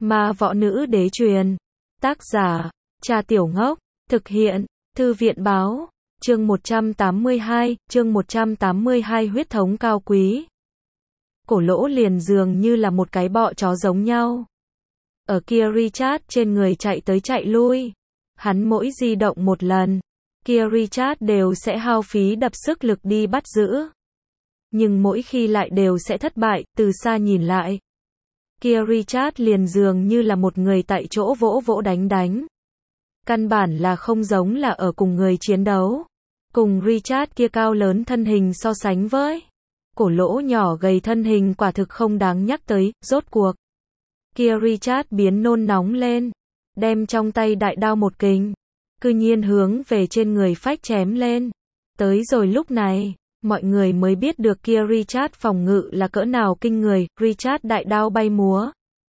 Ma Võ Nữ Đế Truyền. Tác giả, Trà Tiểu Ngốc. Thực hiện, Thư viện Báo. Chương 182, huyết thống cao quý. Cổ Lỗ liền dường như là một cái bọ chó giống nhau. Ở kia Richard trên người chạy tới chạy lui. Hắn mỗi di động một lần, kia Richard đều sẽ hao phí đập sức lực đi bắt giữ. Nhưng mỗi khi lại đều sẽ thất bại, từ xa nhìn lại. Kia Richard liền dường như là một người tại chỗ vỗ vỗ đánh đánh. Căn bản là không giống là ở cùng người chiến đấu. Cùng Richard kia cao lớn thân hình so sánh với Cổ Lỗ nhỏ gầy thân hình quả thực không đáng nhắc tới, rốt cuộc. Kia Richard biến nôn nóng lên, đem trong tay đại đao một kình, cư nhiên hướng về trên người phách chém lên. Tới rồi lúc này, mọi người mới biết được kia Richard phòng ngự là cỡ nào kinh người. Richard đại đao bay múa,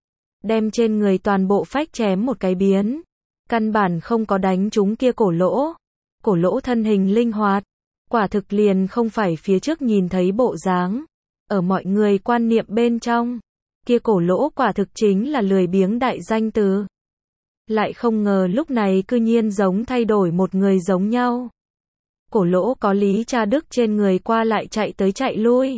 đem trên người toàn bộ phách chém một cái biến. Căn bản không có đánh trúng kia Cổ Lỗ. Cổ Lỗ thân hình linh hoạt, quả thực liền không phải phía trước nhìn thấy bộ dáng. Ở mọi người quan niệm bên trong, kia Cổ Lỗ quả thực chính là lười biếng đại danh từ. Lại không ngờ lúc này cư nhiên giống thay đổi một người giống nhau. Cổ Lỗ có Lý Cha Đức trên người qua lại chạy tới chạy lui.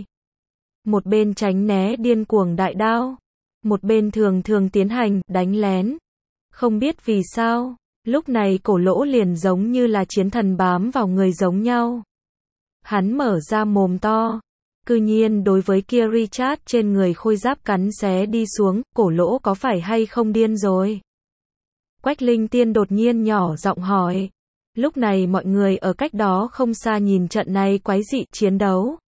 Một bên tránh né điên cuồng đại đao, một bên thường thường tiến hành đánh lén. Không biết vì sao, lúc này Cổ Lỗ liền giống như là chiến thần bám vào người giống nhau. Hắn mở ra mồm to, cư nhiên đối với kia Richard trên người khôi giáp cắn xé đi xuống. Cổ Lỗ có phải hay không điên rồi? Quách Linh Tiên đột nhiên nhỏ giọng hỏi. Lúc này mọi người ở cách đó không xa nhìn trận này quái dị chiến đấu,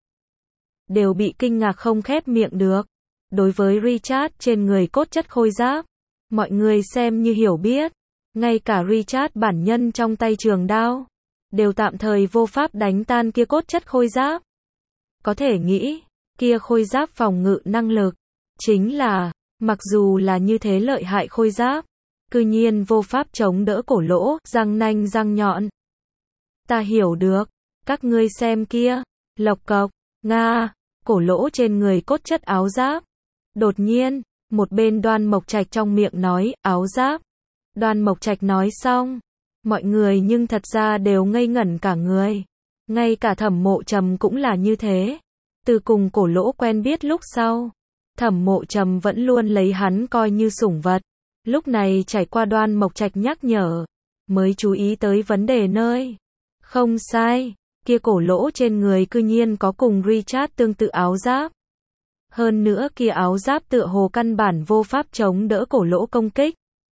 đều bị kinh ngạc không khép miệng được. Đối với Richard trên người cốt chất khôi giáp, mọi người xem như hiểu biết. Ngay cả Richard bản nhân trong tay trường đao, đều tạm thời vô pháp đánh tan kia cốt chất khôi giáp. Có thể nghĩ, kia khôi giáp phòng ngự năng lực, chính là, mặc dù là như thế lợi hại khôi giáp, cư nhiên vô pháp chống đỡ Cổ Lỗ, răng nanh răng nhọn. Ta hiểu được, các ngươi xem kia, lộc cộc, nga, Cổ Lỗ trên người cốt chất áo giáp. Đột nhiên, một bên Đoan Mộc Trạch trong miệng nói, áo giáp. Đoan Mộc Trạch nói xong, mọi người nhưng thật ra đều ngây ngẩn cả người. Ngay cả Thẩm Mộ Trầm cũng là như thế. Từ cùng Cổ Lỗ quen biết lúc sau, Thẩm Mộ Trầm vẫn luôn lấy hắn coi như sủng vật. Lúc này trải qua Đoan Mộc Trạch nhắc nhở, mới chú ý tới vấn đề nơi. Không sai, kia Cổ Lỗ trên người cư nhiên có cùng Richard tương tự áo giáp. Hơn nữa kia áo giáp tựa hồ căn bản vô pháp chống đỡ Cổ Lỗ công kích.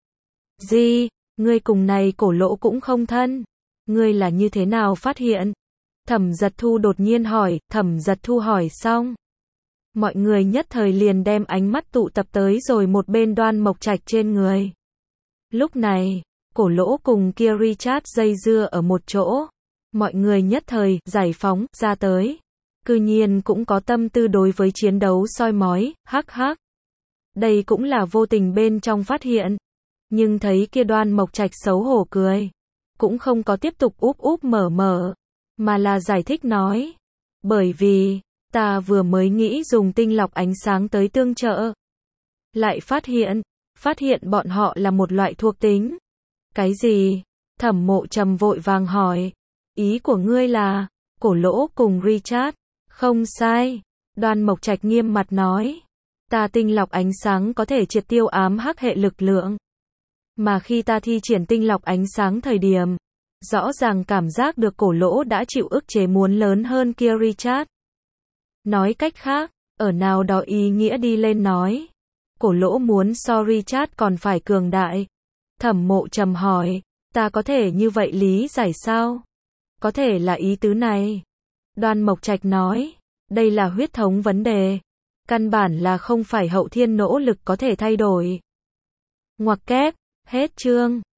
Gì, ngươi cùng này Cổ Lỗ cũng không thân? Ngươi là như thế nào phát hiện? Thẩm Giật Thu đột nhiên hỏi. Thẩm Giật Thu hỏi xong, mọi người nhất thời liền đem ánh mắt tụ tập tới rồi một bên Đoan Mộc Trạch trên người. Lúc này, Cổ Lỗ cùng kia Richard dây dưa ở một chỗ. Mọi người nhất thời giải phóng ra tới. Cư nhiên cũng có tâm tư đối với chiến đấu soi mói, hắc hắc. Đây cũng là vô tình bên trong phát hiện. Nhưng thấy kia Đoan Mộc Trạch xấu hổ cười, cũng không có tiếp tục úp úp mở mở, mà là giải thích nói. Bởi vì, ta vừa mới nghĩ dùng tinh lọc ánh sáng tới tương trợ. Lại phát hiện bọn họ là một loại thuộc tính. Cái gì? Thẩm Mộ Trầm vội vàng hỏi. Ý của ngươi là, Cổ Lỗ cùng Richard? Không sai. Đoan Mộc Trạch nghiêm mặt nói. Ta tinh lọc ánh sáng có thể triệt tiêu ám hắc hệ lực lượng. Mà khi ta thi triển tinh lọc ánh sáng thời điểm, rõ ràng cảm giác được Cổ Lỗ đã chịu ức chế muốn lớn hơn kia Richard. Nói cách khác, ở nào đó ý nghĩa đi lên nói, Cổ Lỗ muốn so Richard còn phải cường đại. Thẩm Mộ Trầm hỏi, ta có thể như vậy lý giải sao? Có thể là ý tứ này. Đoan Mộc Trạch nói, đây là huyết thống vấn đề. Căn bản là không phải hậu thiên nỗ lực có thể thay đổi. Ngoặc kép, hết chương.